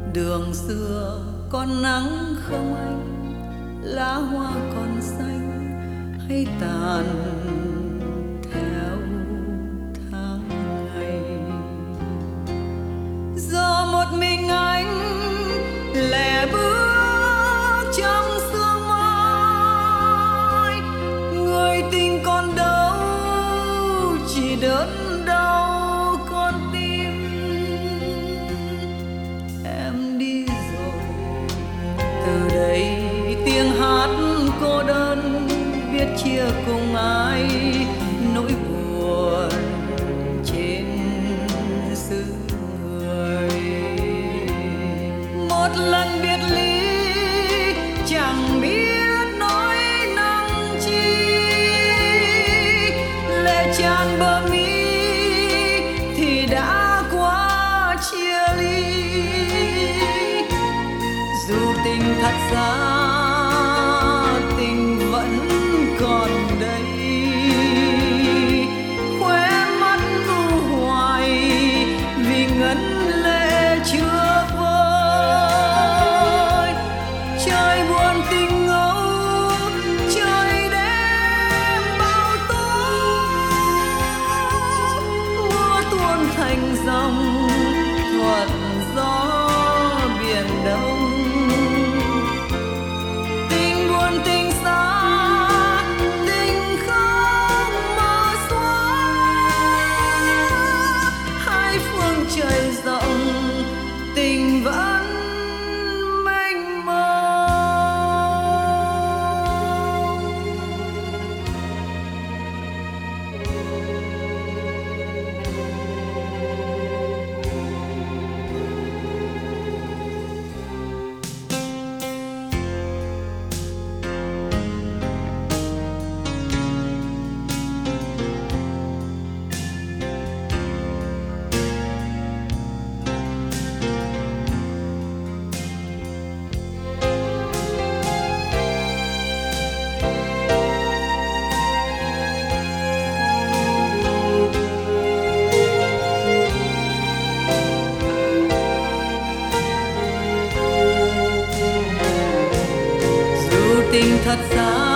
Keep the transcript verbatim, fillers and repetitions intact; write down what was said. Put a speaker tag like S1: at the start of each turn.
S1: Đường xưa còn nắng không anh, lá hoa còn xanh hay tàn theo tháng ngày. Giờ một mình anh lẻ bước trong sương mai, người tình còn đâu chỉ đớn đau con tim. Em đi rồi, từ đây tiếng hát cô đơn biết chia cùng ai nỗi buồn trên xứ người. Một lần biệt ly chẳng biết nói năng chi, lệ tràn bờ mi thì đã quá chia ly. Dù tình thật ra tình vẫn còn đây, khóe mắt u hoài vì ngấn lệ chưa vơi. Trời buồn tình ngâu, trời đêm bao tố, mưa tuôn thành dòng thuận gió biển đông. Tình buồn tình xa, tình không mơ xóa, hai phương trời rộng tình vẫn mênh mông. Tình thật ra